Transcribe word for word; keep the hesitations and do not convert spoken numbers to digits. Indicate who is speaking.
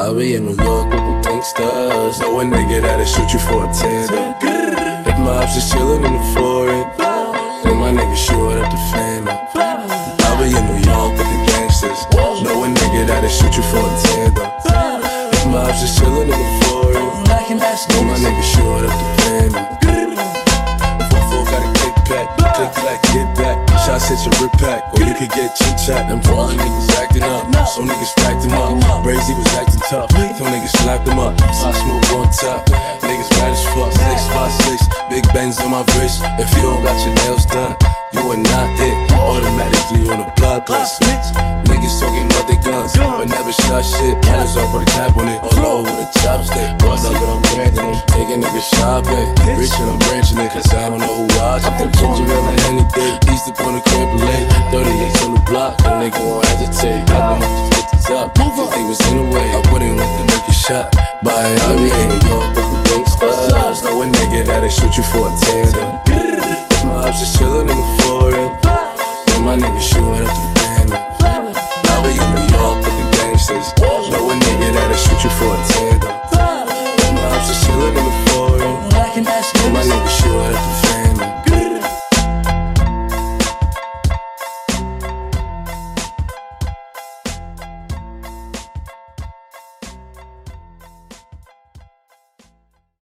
Speaker 1: I'll be in New York with the gangsters. Know a nigga that'll shoot you for a tender. If my ops just chillin' in the foreign, then my nigga shoot up the family. I'll be in New York with the gangsters. Know a nigga that'll shoot you for a tender. If my ops just chillin' in the foreign, then my nigga shoot up the family. four got a kickback, click clack, get back. Shots hit your rip pack, or you could get chit chat. Them brawling niggas acting up, some niggas stacked him up. Brazy was acting tough, some niggas slapped him up. I smoke on top, niggas mad as fuck. Six five six, big bangs on my wrist. If you don't got your nails done, you are not it. Automatically on the block list. Niggas talking about their guns, but never shot shit. Hands off with a cap on it, all low with a chopstick. Bust up, but I'm branding it. Take a nigga shopping, rich and I'm branching it. Cause I don't know who watching. I'm ginger ale and anything. East up on the crib late, thirty-eight on the block. A nigga won't hesitate. I know just get the top. If he was in the way, I wouldn't let the nigga shot. But I be in New York with the gangsters. Know a nigga that'll shoot you for a tandem. My ops just chillin' in the